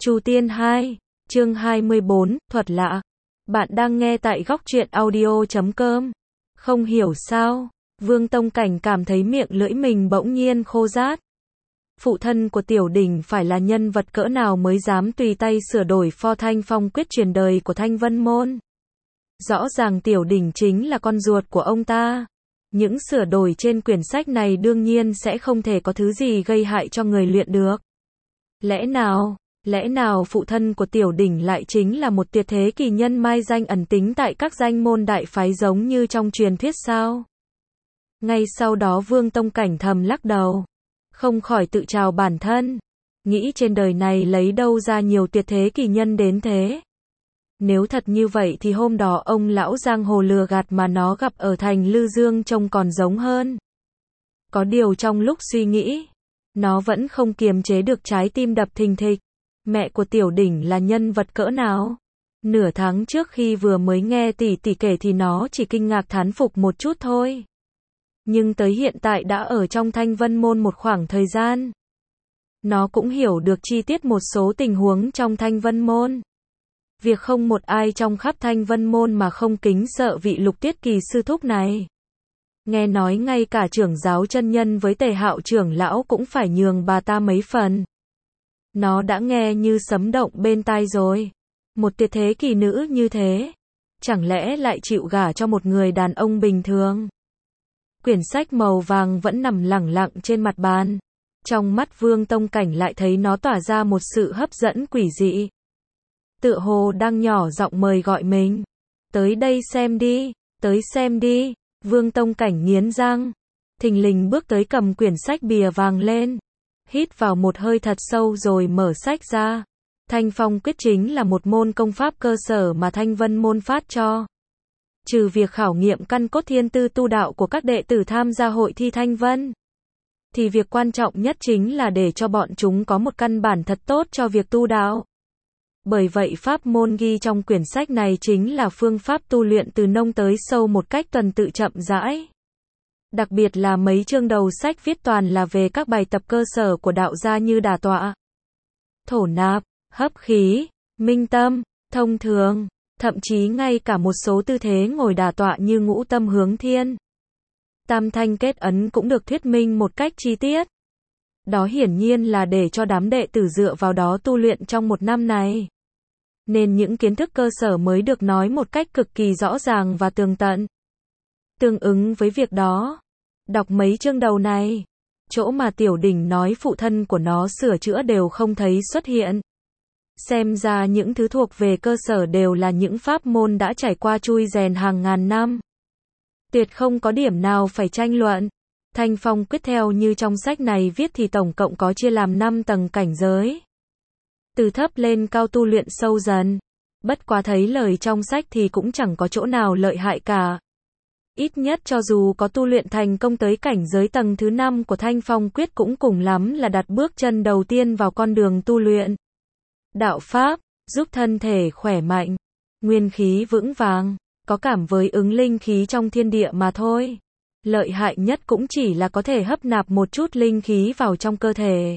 Chu Tiên 2, chương 24, thuật lạ. Bạn đang nghe tại góc truyện audio.com. Không hiểu sao, Vương Tông Cảnh cảm thấy miệng lưỡi mình bỗng nhiên khô rát. Phụ thân của Tiểu Đỉnh phải là nhân vật cỡ nào mới dám tùy tay sửa đổi pho Thanh Phong quyết truyền đời của Thanh Vân Môn. Rõ ràng Tiểu Đỉnh chính là con ruột của ông ta. Những sửa đổi trên quyển sách này đương nhiên sẽ không thể có thứ gì gây hại cho người luyện được. Lẽ nào phụ thân của Tiểu Đỉnh lại chính là một tuyệt thế kỳ nhân mai danh ẩn tính tại các danh môn đại phái giống như trong truyền thuyết sao? Ngay sau đó Vương Tông Cảnh thầm lắc đầu, không khỏi tự trào bản thân, nghĩ trên đời này lấy đâu ra nhiều tuyệt thế kỳ nhân đến thế. Nếu thật như vậy thì hôm đó ông lão giang hồ lừa gạt mà nó gặp ở thành Lư Dương trông còn giống hơn. Có điều trong lúc suy nghĩ, nó vẫn không kiềm chế được trái tim đập thình thịch. Mẹ của Tiểu Đỉnh là nhân vật cỡ nào? Nửa tháng trước khi vừa mới nghe tỷ tỷ kể thì nó chỉ kinh ngạc thán phục một chút thôi. Nhưng tới hiện tại đã ở trong Thanh Vân Môn một khoảng thời gian. Nó cũng hiểu được chi tiết một số tình huống trong Thanh Vân Môn. Việc không một ai trong khắp Thanh Vân Môn mà không kính sợ vị Lục Tiết Kỳ sư thúc này. Nghe nói ngay cả trưởng giáo chân nhân với Tề Hạo trưởng lão cũng phải nhường bà ta mấy phần. Nó đã nghe như sấm động bên tai rồi. Một tuyệt thế kỳ nữ như thế, chẳng lẽ lại chịu gả cho một người đàn ông bình thường? Quyển sách màu vàng vẫn nằm lẳng lặng trên mặt bàn. Trong mắt Vương Tông Cảnh lại thấy nó tỏa ra một sự hấp dẫn quỷ dị. Tựa hồ đang nhỏ giọng mời gọi mình. Tới đây xem đi, tới xem đi. Vương Tông Cảnh nghiến răng, thình lình bước tới cầm quyển sách bìa vàng lên. Hít vào một hơi thật sâu rồi mở sách ra. Thanh Phong quyết chính là một môn công pháp cơ sở mà Thanh Vân Môn phát cho. Trừ việc khảo nghiệm căn cốt thiên tư tu đạo của các đệ tử tham gia hội thi Thanh Vân, thì việc quan trọng nhất chính là để cho bọn chúng có một căn bản thật tốt cho việc tu đạo. Bởi vậy pháp môn ghi trong quyển sách này chính là phương pháp tu luyện từ nông tới sâu một cách tuần tự chậm rãi. Đặc biệt là mấy chương đầu sách viết toàn là về các bài tập cơ sở của đạo gia như đả tọa, thổ nạp, hấp khí, minh tâm, thông thường, thậm chí ngay cả một số tư thế ngồi đả tọa như ngũ tâm hướng thiên, tam thanh kết ấn cũng được thuyết minh một cách chi tiết. Đó hiển nhiên là để cho đám đệ tử dựa vào đó tu luyện trong một năm này. Nên những kiến thức cơ sở mới được nói một cách cực kỳ rõ ràng và tường tận. Tương ứng với việc đó, đọc mấy chương đầu này, chỗ mà Tiểu Đỉnh nói phụ thân của nó sửa chữa đều không thấy xuất hiện. Xem ra những thứ thuộc về cơ sở đều là những pháp môn đã trải qua chui rèn hàng ngàn năm. Tuyệt không có điểm nào phải tranh luận. Thanh Phong quyết theo như trong sách này viết thì tổng cộng có chia làm 5 tầng cảnh giới. Từ thấp lên cao tu luyện sâu dần. Bất quá thấy lời trong sách thì cũng chẳng có chỗ nào lợi hại cả. Ít nhất cho dù có tu luyện thành công tới cảnh giới tầng thứ 5 của Thanh Phong quyết cũng cùng lắm là đặt bước chân đầu tiên vào con đường tu luyện đạo pháp, giúp thân thể khỏe mạnh, nguyên khí vững vàng, có cảm với ứng linh khí trong thiên địa mà thôi. Lợi hại nhất cũng chỉ là có thể hấp nạp một chút linh khí vào trong cơ thể.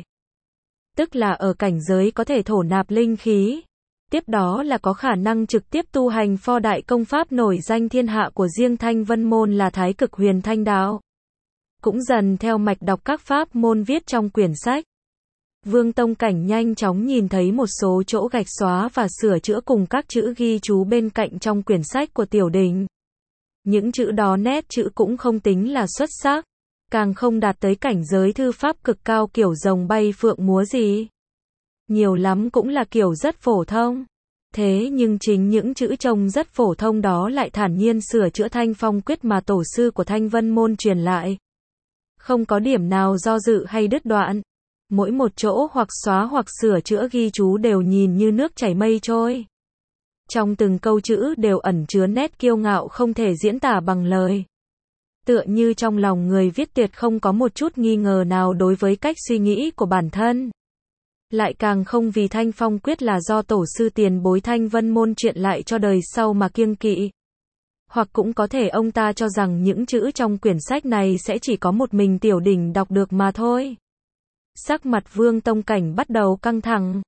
Tức là ở cảnh giới có thể thổ nạp linh khí. Tiếp đó là có khả năng trực tiếp tu hành pho đại công pháp nổi danh thiên hạ của riêng Thanh Vân Môn là Thái Cực Huyền Thanh Đạo. Cũng dần theo mạch đọc các pháp môn viết trong quyển sách. Vương Tông Cảnh nhanh chóng nhìn thấy một số chỗ gạch xóa và sửa chữa cùng các chữ ghi chú bên cạnh trong quyển sách của Tiểu Đỉnh. Những chữ đó nét chữ cũng không tính là xuất sắc, càng không đạt tới cảnh giới thư pháp cực cao kiểu rồng bay phượng múa gì. Nhiều lắm cũng là kiểu rất phổ thông. Thế nhưng chính những chữ trông rất phổ thông đó lại thản nhiên sửa chữa Thanh Phong quyết mà tổ sư của Thanh Vân Môn truyền lại. Không có điểm nào do dự hay đứt đoạn. Mỗi một chỗ hoặc xóa hoặc sửa chữa ghi chú đều nhìn như nước chảy mây trôi. Trong từng câu chữ đều ẩn chứa nét kiêu ngạo không thể diễn tả bằng lời. Tựa như trong lòng người viết tuyệt không có một chút nghi ngờ nào đối với cách suy nghĩ của bản thân. Lại càng không vì Thanh Phong quyết là do tổ sư tiền bối Thanh Vân Môn truyền lại cho đời sau mà kiêng kỵ. Hoặc cũng có thể ông ta cho rằng những chữ trong quyển sách này sẽ chỉ có một mình Tiểu Đỉnh đọc được mà thôi. Sắc mặt Vương Tông Cảnh bắt đầu căng thẳng.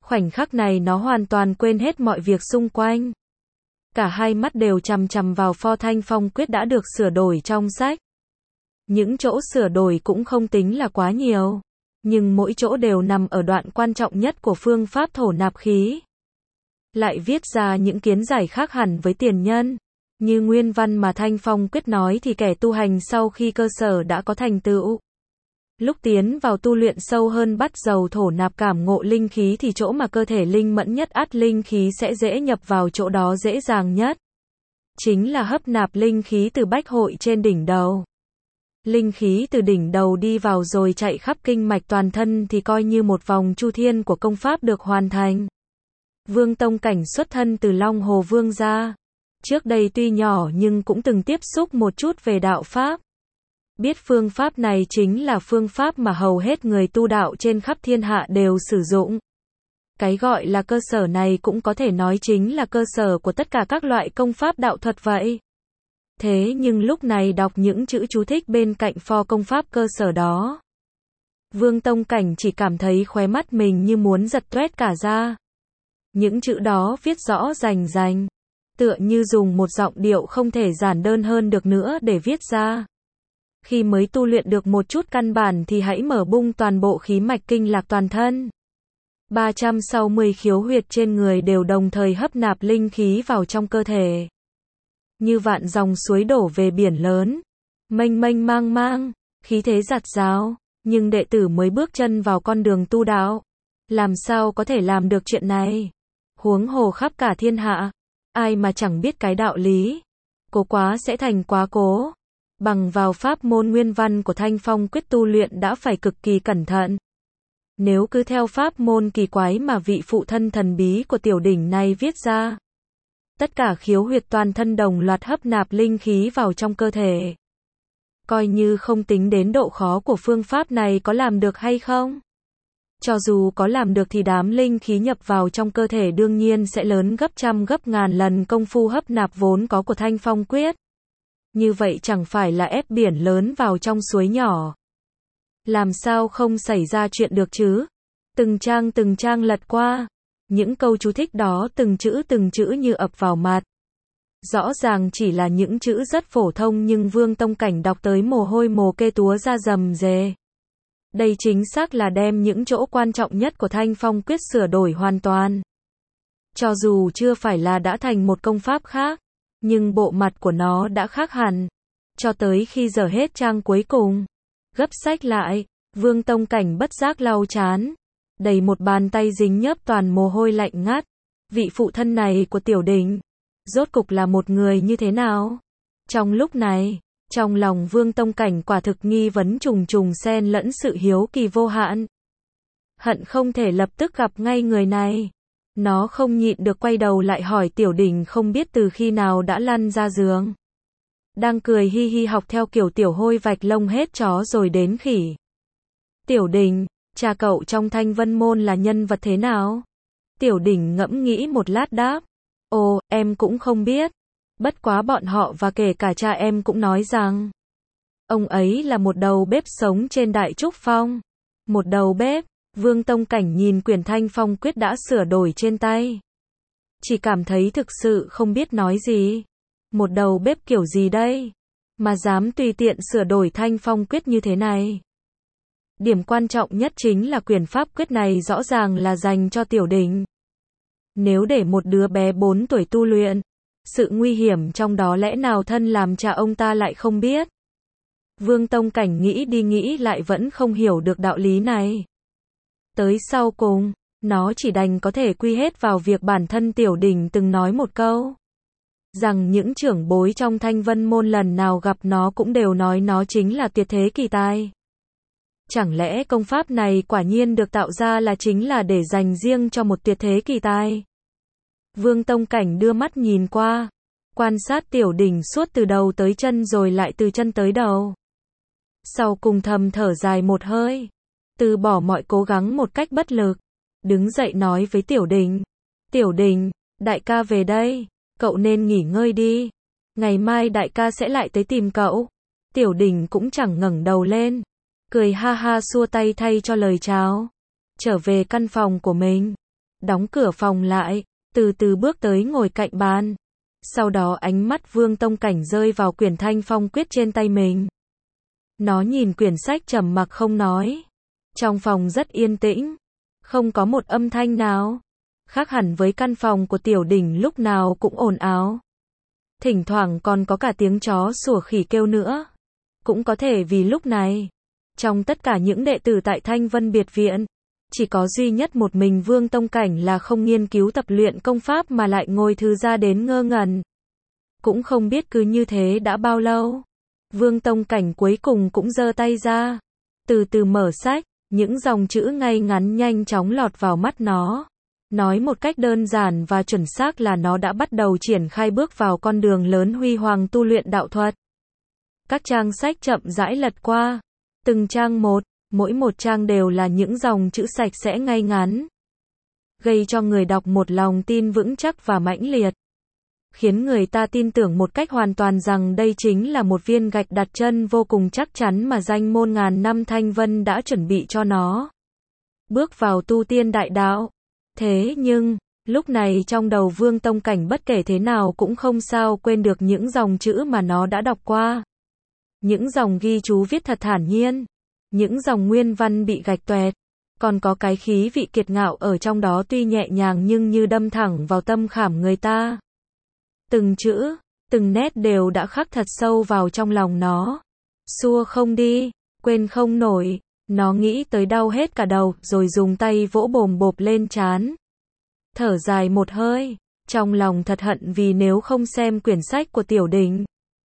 Khoảnh khắc này nó hoàn toàn quên hết mọi việc xung quanh. Cả hai mắt đều chằm chằm vào pho Thanh Phong quyết đã được sửa đổi trong sách. Những chỗ sửa đổi cũng không tính là quá nhiều, nhưng mỗi chỗ đều nằm ở đoạn quan trọng nhất của phương pháp thổ nạp khí. Lại viết ra những kiến giải khác hẳn với tiền nhân. Như nguyên văn mà Thanh Phong quyết nói thì kẻ tu hành sau khi cơ sở đã có thành tựu, lúc tiến vào tu luyện sâu hơn bắt đầu thổ nạp cảm ngộ linh khí thì chỗ mà cơ thể linh mẫn nhất ắt linh khí sẽ dễ nhập vào chỗ đó dễ dàng nhất. Chính là hấp nạp linh khí từ bách hội trên đỉnh đầu. Linh khí từ đỉnh đầu đi vào rồi chạy khắp kinh mạch toàn thân thì coi như một vòng chu thiên của công pháp được hoàn thành. Vương Tông Cảnh xuất thân từ Long Hồ Vương gia. Trước đây tuy nhỏ nhưng cũng từng tiếp xúc một chút về đạo pháp. Biết phương pháp này chính là phương pháp mà hầu hết người tu đạo trên khắp thiên hạ đều sử dụng. Cái gọi là cơ sở này cũng có thể nói chính là cơ sở của tất cả các loại công pháp đạo thuật vậy. Thế nhưng lúc này đọc những chữ chú thích bên cạnh pho công pháp cơ sở đó, Vương Tông Cảnh chỉ cảm thấy khóe mắt mình như muốn giật toét cả ra. Những chữ đó viết rõ rành rành, tựa như dùng một giọng điệu không thể giản đơn hơn được nữa để viết ra. Khi mới tu luyện được một chút căn bản thì hãy mở bung toàn bộ khí mạch kinh lạc toàn thân. 360 khiếu huyệt trên người đều đồng thời hấp nạp linh khí vào trong cơ thể. Như vạn dòng suối đổ về biển lớn, mênh mênh mang mang, khí thế dạt dào, nhưng đệ tử mới bước chân vào con đường tu đạo, làm sao có thể làm được chuyện này? Huống hồ khắp cả thiên hạ, ai mà chẳng biết cái đạo lý, cố quá sẽ thành quá cố. Bằng vào pháp môn nguyên văn của Thanh Phong quyết tu luyện đã phải cực kỳ cẩn thận. Nếu cứ theo pháp môn kỳ quái mà vị phụ thân thần bí của tiểu đỉnh này viết ra, tất cả khiếu huyệt toàn thân đồng loạt hấp nạp linh khí vào trong cơ thể. Coi như không tính đến độ khó của phương pháp này có làm được hay không. Cho dù có làm được thì đám linh khí nhập vào trong cơ thể đương nhiên sẽ lớn gấp trăm gấp ngàn lần công phu hấp nạp vốn có của Thanh Phong quyết. Như vậy chẳng phải là ép biển lớn vào trong suối nhỏ. Làm sao không xảy ra chuyện được chứ? Từng trang lật qua. Những câu chú thích đó từng chữ như ập vào mặt. Rõ ràng chỉ là những chữ rất phổ thông nhưng Vương Tông Cảnh đọc tới mồ hôi mồ kê túa ra rầm rề. Đây chính xác là đem những chỗ quan trọng nhất của Thanh Phong quyết sửa đổi hoàn toàn. Cho dù chưa phải là đã thành một công pháp khác, nhưng bộ mặt của nó đã khác hẳn. Cho tới khi dở hết trang cuối cùng, gấp sách lại, Vương Tông Cảnh bất giác lau chán, đầy một bàn tay dính nhớp toàn mồ hôi lạnh ngắt. Vị phụ thân này của tiểu đình, rốt cục là một người như thế nào? Trong lúc này, trong lòng Vương Tông Cảnh quả thực nghi vấn trùng trùng xen lẫn sự hiếu kỳ vô hạn. Hận không thể lập tức gặp ngay người này. Nó không nhịn được quay đầu lại hỏi tiểu đình không biết từ khi nào đã lăn ra giường. Đang cười hi hi học theo kiểu tiểu hôi vạch lông hết chó rồi đến khỉ. Tiểu đình, cha cậu trong Thanh Vân Môn là nhân vật thế nào? Tiểu đình ngẫm nghĩ một lát đáp. Ồ, em cũng không biết. Bất quá bọn họ và kể cả cha em cũng nói rằng ông ấy là một đầu bếp sống trên Đại Trúc Phong. Một đầu bếp. Vương Tông Cảnh nhìn quyển Thanh Phong quyết đã sửa đổi trên tay, chỉ cảm thấy thực sự không biết nói gì. Một đầu bếp kiểu gì đây, mà dám tùy tiện sửa đổi Thanh Phong quyết như thế này? Điểm quan trọng nhất chính là quyển pháp quyết này rõ ràng là dành cho tiểu đình. Nếu để một đứa bé 4 tuổi tu luyện, sự nguy hiểm trong đó lẽ nào thân làm cha ông ta lại không biết? Vương Tông Cảnh nghĩ đi nghĩ lại vẫn không hiểu được đạo lý này. Tới sau cùng, nó chỉ đành có thể quy hết vào việc bản thân tiểu đình từng nói một câu. Rằng những trưởng bối trong Thanh Vân Môn lần nào gặp nó cũng đều nói nó chính là tuyệt thế kỳ tài. Chẳng lẽ công pháp này quả nhiên được tạo ra là chính là để dành riêng cho một tuyệt thế kỳ tài? Vương Tông Cảnh đưa mắt nhìn qua, quan sát tiểu đình suốt từ đầu tới chân rồi lại từ chân tới đầu. Sau cùng thầm thở dài một hơi, từ bỏ mọi cố gắng một cách bất lực, đứng dậy nói với tiểu đình. Tiểu đình, đại ca về đây, cậu nên nghỉ ngơi đi. Ngày mai đại ca sẽ lại tới tìm cậu. Tiểu đình cũng chẳng ngẩng đầu lên, cười ha ha xua tay thay cho lời chào. Trở về căn phòng của mình, đóng cửa phòng lại, từ từ bước tới ngồi cạnh bàn. Sau đó ánh mắt Vương Tông Cảnh rơi vào quyển Thanh Phong Quyết trên tay mình. Nó nhìn quyển sách trầm mặc không nói. Trong phòng rất yên tĩnh, không có một âm thanh nào. Khác hẳn với căn phòng của Tiểu Đỉnh lúc nào cũng ồn ào. Thỉnh thoảng còn có cả tiếng chó sủa khỉ kêu nữa. Cũng có thể vì lúc này, trong tất cả những đệ tử tại Thanh Vân Biệt Viện, chỉ có duy nhất một mình Vương Tông Cảnh là không nghiên cứu tập luyện công pháp mà lại ngồi thư ra đến ngơ ngẩn. Cũng không biết cứ như thế đã bao lâu. Vương Tông Cảnh cuối cùng cũng giơ tay ra, từ từ mở sách, những dòng chữ ngay ngắn nhanh chóng lọt vào mắt nó. Nói một cách đơn giản và chuẩn xác là nó đã bắt đầu triển khai bước vào con đường lớn huy hoàng tu luyện đạo thuật. Các trang sách chậm rãi lật qua, từng trang một, mỗi một trang đều là những dòng chữ sạch sẽ ngay ngắn, gây cho người đọc một lòng tin vững chắc và mãnh liệt, khiến người ta tin tưởng một cách hoàn toàn rằng đây chính là một viên gạch đặt chân vô cùng chắc chắn mà danh môn ngàn năm Thanh Vân đã chuẩn bị cho nó. Bước vào tu tiên đại đạo. Thế nhưng, lúc này trong đầu Vương Tông Cảnh bất kể thế nào cũng không sao quên được những dòng chữ mà nó đã đọc qua. Những dòng ghi chú viết thật thản nhiên, những dòng nguyên văn bị gạch toẹt, còn có cái khí vị kiệt ngạo ở trong đó tuy nhẹ nhàng nhưng như đâm thẳng vào tâm khảm người ta. Từng chữ, từng nét đều đã khắc thật sâu vào trong lòng nó. Xua không đi, quên không nổi, nó nghĩ tới đau hết cả đầu, rồi dùng tay vỗ bồm bộp lên trán. Thở dài một hơi, trong lòng thật hận vì nếu không xem quyển sách của Tiểu Đỉnh,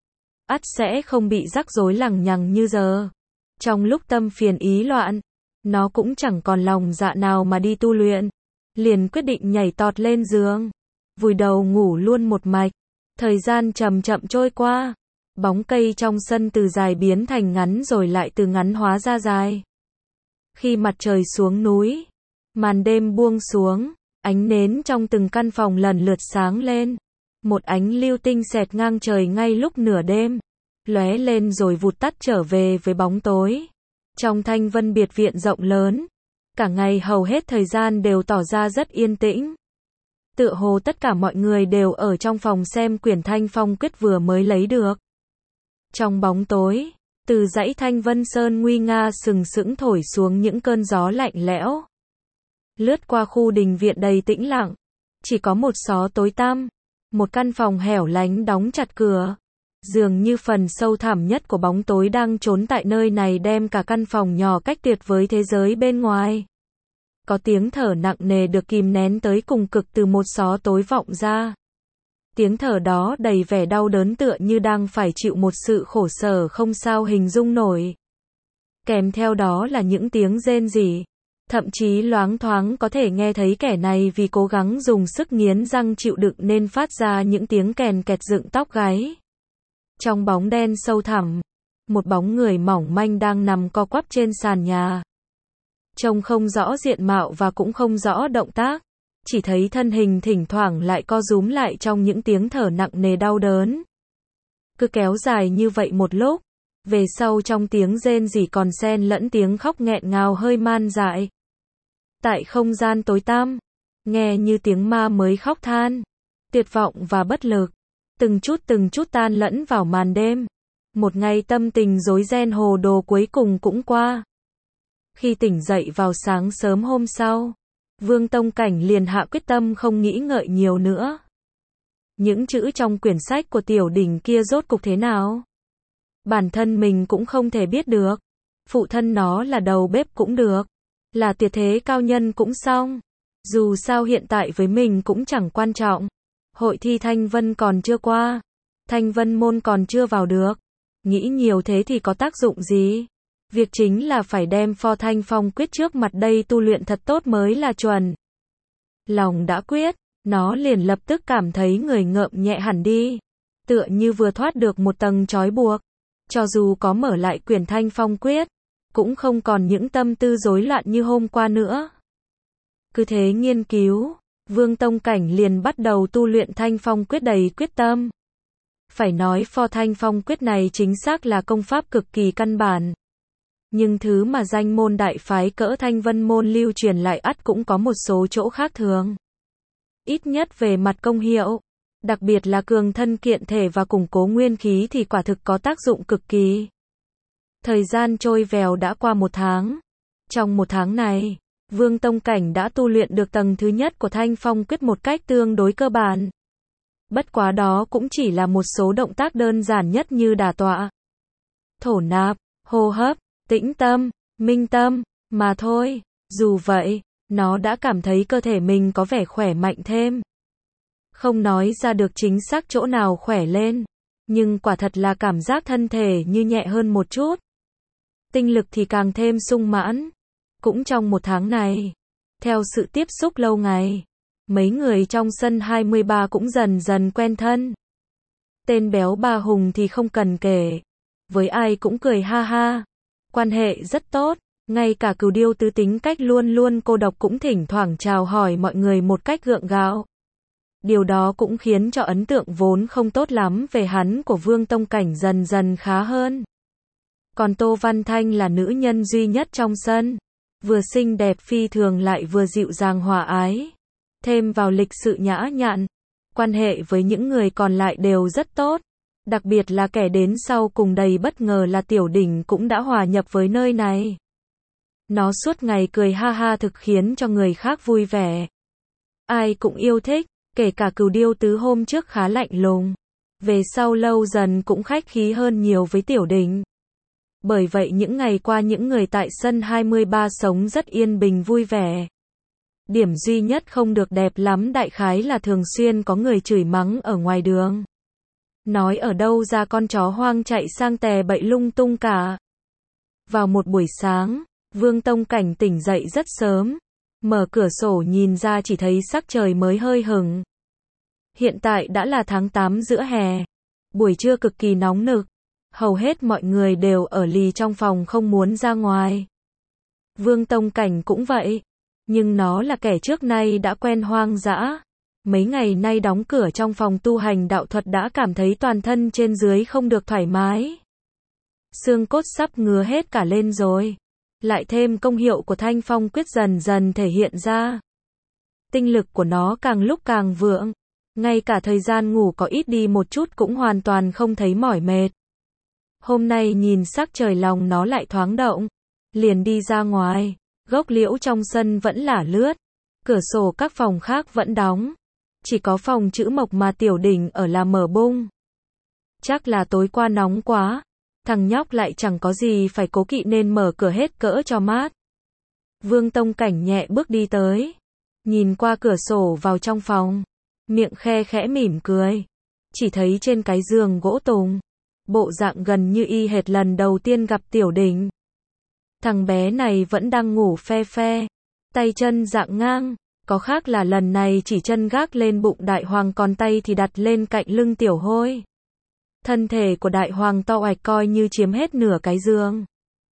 ắt sẽ không bị rắc rối lằng nhằng như giờ. Trong lúc tâm phiền ý loạn, nó cũng chẳng còn lòng dạ nào mà đi tu luyện, liền quyết định nhảy tọt lên giường, vùi đầu ngủ luôn một mạch. Thời gian chậm chậm trôi qua, bóng cây trong sân từ dài biến thành ngắn rồi lại từ ngắn hóa ra dài. Khi mặt trời xuống núi, màn đêm buông xuống, ánh nến trong từng căn phòng lần lượt sáng lên. Một ánh lưu tinh xẹt ngang trời ngay lúc nửa đêm, lóe lên rồi vụt tắt trở về với bóng tối. Trong Thanh Vân Biệt Viện rộng lớn, cả ngày hầu hết thời gian đều tỏ ra rất yên tĩnh. Tựa hồ tất cả mọi người đều ở trong phòng xem quyển Thanh Phong Quyết vừa mới lấy được. Trong bóng tối, từ dãy Thanh Vân Sơn nguy nga sừng sững thổi xuống những cơn gió lạnh lẽo. Lướt qua khu đình viện đầy tĩnh lặng, chỉ có một xó tối tăm, một căn phòng hẻo lánh đóng chặt cửa. Dường như phần sâu thẳm nhất của bóng tối đang trốn tại nơi này đem cả căn phòng nhỏ cách tuyệt với thế giới bên ngoài. Có tiếng thở nặng nề được kìm nén tới cùng cực từ một xó tối vọng ra. Tiếng thở đó đầy vẻ đau đớn tựa như đang phải chịu một sự khổ sở không sao hình dung nổi. Kèm theo đó là những tiếng rên rỉ. Thậm chí loáng thoáng có thể nghe thấy kẻ này vì cố gắng dùng sức nghiến răng chịu đựng nên phát ra những tiếng kèn kẹt dựng tóc gáy. Trong bóng đen sâu thẳm, một bóng người mỏng manh đang nằm co quắp trên sàn nhà. Trông không rõ diện mạo và cũng không rõ động tác, chỉ thấy thân hình thỉnh thoảng lại co rúm lại trong những tiếng thở nặng nề đau đớn. Cứ kéo dài như vậy một lúc, về sau trong tiếng rên rỉ còn xen lẫn tiếng khóc nghẹn ngào hơi man dại. Tại không gian tối tăm, nghe như tiếng ma mới khóc than, tuyệt vọng và bất lực, từng chút tan lẫn vào màn đêm. Một ngày tâm tình rối ren hồ đồ cuối cùng cũng qua. Khi tỉnh dậy vào sáng sớm hôm sau, Vương Tông Cảnh liền hạ quyết tâm không nghĩ ngợi nhiều nữa. Những chữ trong quyển sách của Tiểu Đỉnh kia rốt cục thế nào? Bản thân mình cũng không thể biết được. Phụ thân nó là đầu bếp cũng được, là tuyệt thế cao nhân cũng xong. Dù sao hiện tại với mình cũng chẳng quan trọng. Hội thi Thanh Vân còn chưa qua, Thanh Vân môn còn chưa vào được. Nghĩ nhiều thế thì có tác dụng gì? Việc chính là phải đem pho Thanh Phong Quyết trước mặt đây tu luyện thật tốt mới là chuẩn. Lòng đã quyết, nó liền lập tức cảm thấy người ngợm nhẹ hẳn đi, tựa như vừa thoát được một tầng trói buộc. Cho dù có mở lại quyển Thanh Phong Quyết, cũng không còn những tâm tư rối loạn như hôm qua nữa. Cứ thế nghiên cứu, Vương Tông Cảnh liền bắt đầu tu luyện Thanh Phong Quyết đầy quyết tâm. Phải nói pho Thanh Phong Quyết này chính xác là công pháp cực kỳ căn bản. Nhưng thứ mà danh môn đại phái cỡ Thanh Vân môn lưu truyền lại ắt cũng có một số chỗ khác thường. Ít nhất về mặt công hiệu, đặc biệt là cường thân kiện thể và củng cố nguyên khí thì quả thực có tác dụng cực kỳ. Thời gian trôi vèo đã qua 1 tháng. Trong 1 tháng này, Vương Tông Cảnh đã tu luyện được tầng thứ nhất của Thanh Phong Quyết một cách tương đối cơ bản. Bất quá đó cũng chỉ là một số động tác đơn giản nhất như đả tọa, thổ nạp, hô hấp, tĩnh tâm, minh tâm, mà thôi. Dù vậy, nó đã cảm thấy cơ thể mình có vẻ khỏe mạnh thêm. Không nói ra được chính xác chỗ nào khỏe lên, nhưng quả thật là cảm giác thân thể như nhẹ hơn một chút. Tinh lực thì càng thêm sung mãn. Cũng trong 1 tháng này, theo sự tiếp xúc lâu ngày, mấy người trong sân 23 cũng dần dần quen thân. Tên béo Ba Hùng thì không cần kể, với ai cũng cười ha ha, quan hệ rất tốt, ngay cả Cừu Điêu Tứ tính cách luôn luôn cô độc cũng thỉnh thoảng chào hỏi mọi người một cách gượng gạo. Điều đó cũng khiến cho ấn tượng vốn không tốt lắm về hắn của Vương Tông Cảnh dần dần khá hơn. Còn Tô Văn Thanh là nữ nhân duy nhất trong sân, vừa xinh đẹp phi thường lại vừa dịu dàng hòa ái, thêm vào lịch sự nhã nhặn, quan hệ với những người còn lại đều rất tốt. Đặc biệt là kẻ đến sau cùng đầy bất ngờ là Tiểu Đỉnh cũng đã hòa nhập với nơi này. Nó suốt ngày cười ha ha thực khiến cho người khác vui vẻ. Ai cũng yêu thích, kể cả Cừu Điêu Tứ hôm trước khá lạnh lùng, về sau lâu dần cũng khách khí hơn nhiều với Tiểu Đỉnh. Bởi vậy những ngày qua những người tại sân 23 sống rất yên bình vui vẻ. Điểm duy nhất không được đẹp lắm đại khái là thường xuyên có người chửi mắng ở ngoài đường. Nói ở đâu ra con chó hoang chạy sang tè bậy lung tung cả. Vào một buổi sáng, Vương Tông Cảnh tỉnh dậy rất sớm, mở cửa sổ nhìn ra chỉ thấy sắc trời mới hơi hửng. Hiện tại đã là tháng 8 giữa hè, buổi trưa cực kỳ nóng nực, hầu hết mọi người đều ở lì trong phòng không muốn ra ngoài. Vương Tông Cảnh cũng vậy, nhưng nó là kẻ trước nay đã quen hoang dã. Mấy ngày nay đóng cửa trong phòng tu hành đạo thuật đã cảm thấy toàn thân trên dưới không được thoải mái. Xương cốt sắp ngứa hết cả lên rồi. Lại thêm công hiệu của Thanh Phong Quyết dần dần thể hiện ra. Tinh lực của nó càng lúc càng vượng. Ngay cả thời gian ngủ có ít đi một chút cũng hoàn toàn không thấy mỏi mệt. Hôm nay nhìn sắc trời lòng nó lại thoáng động. Liền đi ra ngoài. Gốc liễu trong sân vẫn lả lướt. Cửa sổ các phòng khác vẫn đóng. Chỉ có phòng chữ Mộc mà Tiểu Đỉnh ở là mở bung. Chắc là tối qua nóng quá. Thằng nhóc lại chẳng có gì phải cố kỵ nên mở cửa hết cỡ cho mát. Vương Tông Cảnh nhẹ bước đi tới. Nhìn qua cửa sổ vào trong phòng. Miệng khe khẽ mỉm cười. Chỉ thấy trên cái giường gỗ tùng. Bộ dạng gần như y hệt lần đầu tiên gặp Tiểu Đỉnh. Thằng bé này vẫn đang ngủ phe phe. Tay chân dạng ngang. Có khác là lần này chỉ chân gác lên bụng đại hoàng còn tay thì đặt lên cạnh lưng Tiểu Hôi. Thân thể của đại hoàng to oạch coi như chiếm hết nửa cái giường.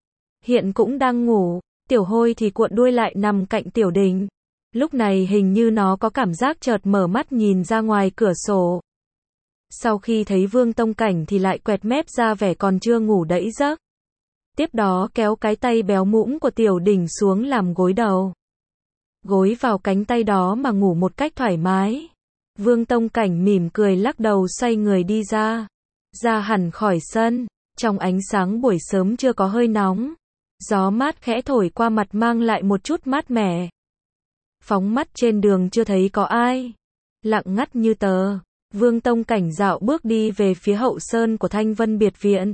Hiện cũng đang ngủ, Tiểu Hôi thì cuộn đuôi lại nằm cạnh Tiểu Đỉnh. Lúc này hình như nó có cảm giác chợt mở mắt nhìn ra ngoài cửa sổ. Sau khi thấy Vương Tông Cảnh thì lại quẹt mép ra vẻ còn chưa ngủ đẫy giấc. Tiếp đó kéo cái tay béo mũm của Tiểu Đỉnh xuống làm gối đầu. Gối vào cánh tay đó mà ngủ một cách thoải mái. Vương Tông Cảnh mỉm cười lắc đầu xoay người đi ra. Ra hẳn khỏi sân, trong ánh sáng buổi sớm chưa có hơi nóng. Gió mát khẽ thổi qua mặt mang lại một chút mát mẻ. Phóng mắt trên đường chưa thấy có ai. Lặng ngắt như tờ. Vương Tông Cảnh dạo bước đi về phía hậu sơn của Thanh Vân Biệt Viện.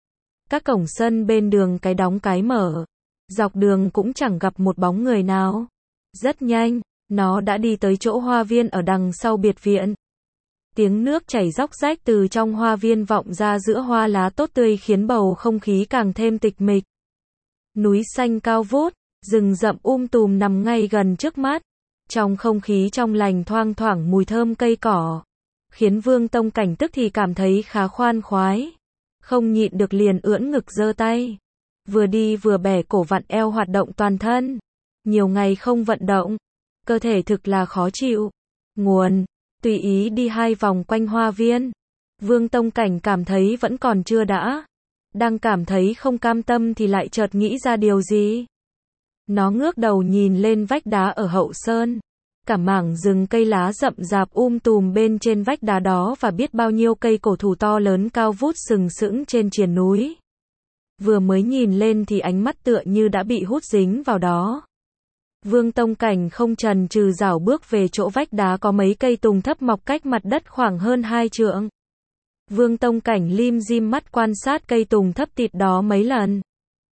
Các cổng sân bên đường cái đóng cái mở. Dọc đường cũng chẳng gặp một bóng người nào. Rất nhanh, nó đã đi tới chỗ hoa viên ở đằng sau biệt viện. Tiếng nước chảy róc rách từ trong hoa viên vọng ra giữa hoa lá tốt tươi khiến bầu không khí càng thêm tịch mịch. Núi xanh cao vút, rừng rậm tùm nằm ngay gần trước mắt. Trong không khí trong lành thoang thoảng mùi thơm cây cỏ. Khiến Vương Tông Cảnh tức thì cảm thấy khá khoan khoái. Không nhịn được liền ưỡn ngực giơ tay. Vừa đi vừa bẻ cổ vặn eo hoạt động toàn thân. Nhiều ngày không vận động. Cơ thể thực là khó chịu. Nguồn. Tùy ý đi 2 vòng quanh hoa viên. Vương Tông Cảnh cảm thấy vẫn còn chưa đã. Đang cảm thấy không cam tâm thì lại chợt nghĩ ra điều gì. Nó ngước đầu nhìn lên vách đá ở hậu sơn. Cả mảng rừng cây lá rậm rạp tùm bên trên vách đá đó và biết bao nhiêu cây cổ thụ to lớn cao vút sừng sững trên triền núi. Vừa mới nhìn lên thì ánh mắt tựa như đã bị hút dính vào đó. Vương Tông Cảnh không chần chừ rảo bước về chỗ vách đá có mấy cây tùng thấp mọc cách mặt đất khoảng hơn 2 trượng. Vương Tông Cảnh lim dim mắt quan sát cây tùng thấp tịt đó mấy lần.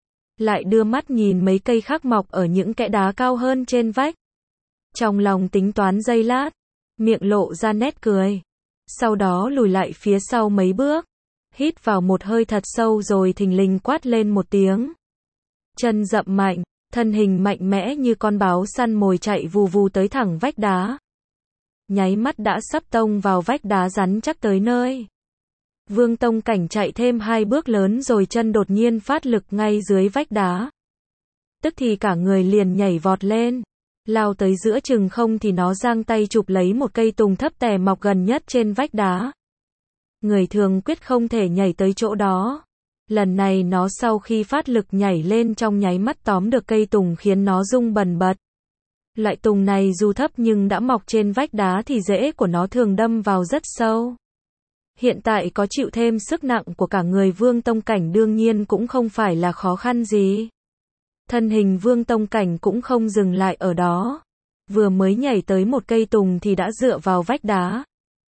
Lại đưa mắt nhìn mấy cây khác mọc ở những kẽ đá cao hơn trên vách. Trong lòng tính toán giây lát, miệng lộ ra nét cười. Sau đó lùi lại phía sau mấy bước, hít vào một hơi thật sâu rồi thình lình quát lên một tiếng. Chân dậm mạnh, thân hình mạnh mẽ như con báo săn mồi chạy vù vù tới thẳng vách đá. Nháy mắt đã sắp tông vào vách đá rắn chắc tới nơi. Vương Tông Cảnh chạy thêm 2 bước lớn rồi chân đột nhiên phát lực ngay dưới vách đá. Tức thì cả người liền nhảy vọt lên, lao tới giữa chừng không thì nó giang tay chụp lấy một cây tùng thấp tè mọc gần nhất trên vách đá. Người thường quyết không thể nhảy tới chỗ đó. Lần này nó sau khi phát lực nhảy lên trong nháy mắt tóm được cây tùng khiến nó rung bần bật. Loại tùng này dù thấp nhưng đã mọc trên vách đá thì rễ của nó thường đâm vào rất sâu. Hiện tại có chịu thêm sức nặng của cả người Vương Tông Cảnh đương nhiên cũng không phải là khó khăn gì. Thân hình Vương Tông Cảnh cũng không dừng lại ở đó. Vừa mới nhảy tới một cây tùng thì đã dựa vào vách đá.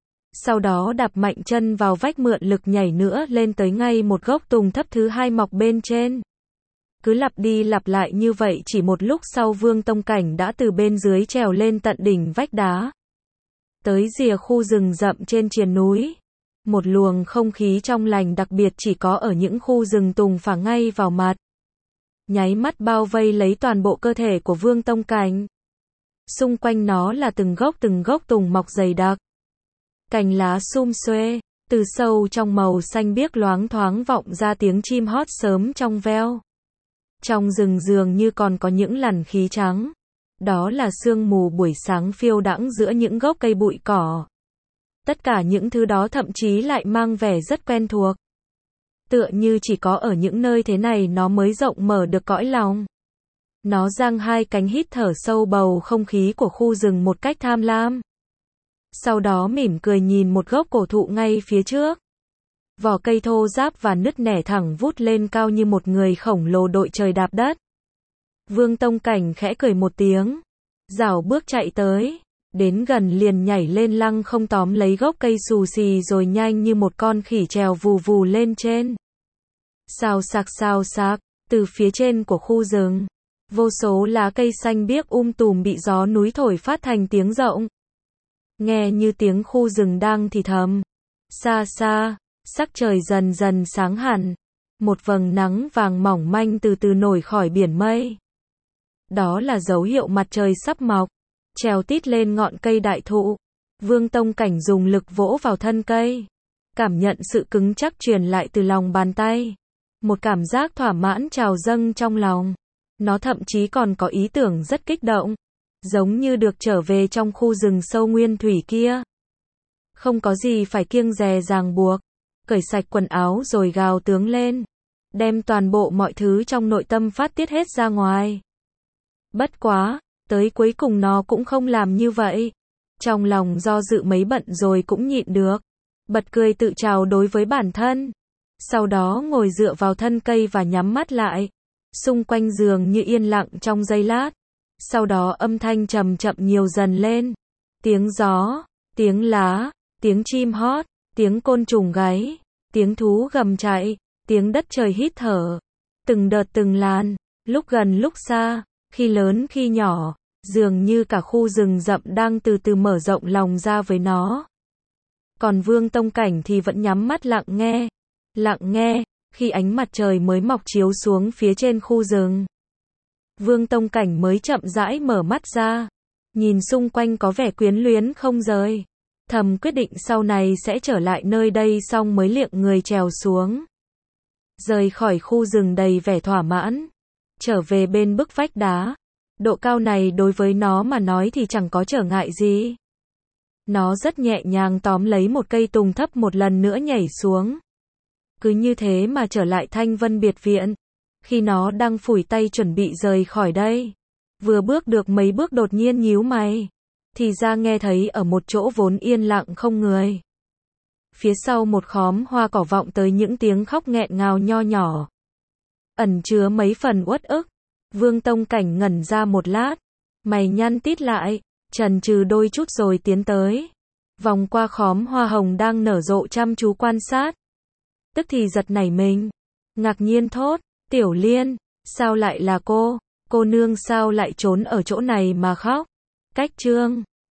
Sau đó đạp mạnh chân vào vách mượn lực nhảy nữa lên tới ngay một gốc tùng thấp thứ 2 mọc bên trên. Cứ lặp đi lặp lại như vậy chỉ một lúc sau Vương Tông Cảnh đã từ bên dưới trèo lên tận đỉnh vách đá. Tới rìa khu rừng rậm trên triền núi. Một luồng không khí trong lành đặc biệt chỉ có ở những khu rừng tùng phả ngay vào mặt. Nháy mắt bao vây lấy toàn bộ cơ thể của Vương Tông Cảnh. Xung quanh nó là từng gốc tùng mọc dày đặc. Cành lá sum xuê, từ sâu trong màu xanh biếc loáng thoáng vọng ra tiếng chim hót sớm trong veo. Trong rừng dường như còn có những làn khí trắng. Đó là sương mù buổi sáng phiêu đãng giữa những gốc cây bụi cỏ. Tất cả những thứ đó thậm chí lại mang vẻ rất quen thuộc. Tựa như chỉ có ở những nơi thế này nó mới rộng mở được cõi lòng. Nó giang 2 cánh hít thở sâu bầu không khí của khu rừng một cách tham lam. Sau đó mỉm cười nhìn một gốc cổ thụ ngay phía trước. Vỏ cây thô ráp và nứt nẻ thẳng vút lên cao như một người khổng lồ đội trời đạp đất. Vương Tông Cảnh khẽ cười một tiếng, rảo bước chạy tới. Đến gần liền nhảy lên lăng không tóm lấy gốc cây xù xì rồi nhanh như một con khỉ trèo vù vù lên trên. Xào xạc, từ phía trên của khu rừng. Vô số lá cây xanh biếc tùm bị gió núi thổi phát thành tiếng rộng. Nghe như tiếng khu rừng đang thì thầm. Xa xa, sắc trời dần dần sáng hẳn. Một vầng nắng vàng mỏng manh từ từ nổi khỏi biển mây. Đó là dấu hiệu mặt trời sắp mọc. Trèo tít lên ngọn cây đại thụ. Vương Tông Cảnh dùng lực vỗ vào thân cây. Cảm nhận sự cứng chắc truyền lại từ lòng bàn tay. Một cảm giác thỏa mãn trào dâng trong lòng. Nó thậm chí còn có ý tưởng rất kích động. Giống như được trở về trong khu rừng sâu nguyên thủy kia. Không có gì phải kiêng dè ràng buộc. Cởi sạch quần áo rồi gào tướng lên. Đem toàn bộ mọi thứ trong nội tâm phát tiết hết ra ngoài. Bất quá, tới cuối cùng nó cũng không làm như vậy. Trong lòng do dự mấy bận rồi cũng nhịn được. Bật cười tự trào đối với bản thân. Sau đó ngồi dựa vào thân cây và nhắm mắt lại. Xung quanh giường như yên lặng trong giây lát. Sau đó âm thanh chậm chậm nhiều dần lên. Tiếng gió, tiếng lá, tiếng chim hót, tiếng côn trùng gáy, tiếng thú gầm chạy, tiếng đất trời hít thở. Từng đợt từng làn, lúc gần lúc xa, khi lớn khi nhỏ, dường như cả khu rừng rậm đang từ từ mở rộng lòng ra với nó. Còn Vương Tông Cảnh thì vẫn nhắm mắt lặng nghe, khi ánh mặt trời mới mọc chiếu xuống phía trên khu rừng. Vương Tông Cảnh mới chậm rãi mở mắt ra, nhìn xung quanh có vẻ quyến luyến không rời. Thầm quyết định sau này sẽ trở lại nơi đây xong mới liệng người trèo xuống. Rời khỏi khu rừng đầy vẻ thỏa mãn, trở về bên bức vách đá. Độ cao này đối với nó mà nói thì chẳng có trở ngại gì. Nó rất nhẹ nhàng tóm lấy một cây tùng thấp một lần nữa nhảy xuống. cứ như thế mà trở lại Thanh Vân biệt viện. Khi nó đang phủi tay chuẩn bị rời khỏi đây, vừa bước được mấy bước đột nhiên nhíu mày, thì ra nghe thấy ở một chỗ vốn yên lặng không người. Phía sau một khóm hoa cỏ vọng tới những tiếng khóc nghẹn ngào nho nhỏ, ẩn chứa mấy phần uất ức. Vương Tông Cảnh ngẩn ra một lát, mày nhăn tít lại, chần chừ đôi chút rồi tiến tới, vòng qua khóm hoa hồng đang nở rộ chăm chú quan sát. Tức thì giật nảy mình, ngạc nhiên thốt, Tiểu Liên, sao lại là cô nương sao lại trốn ở chỗ này mà khóc? Cách Trương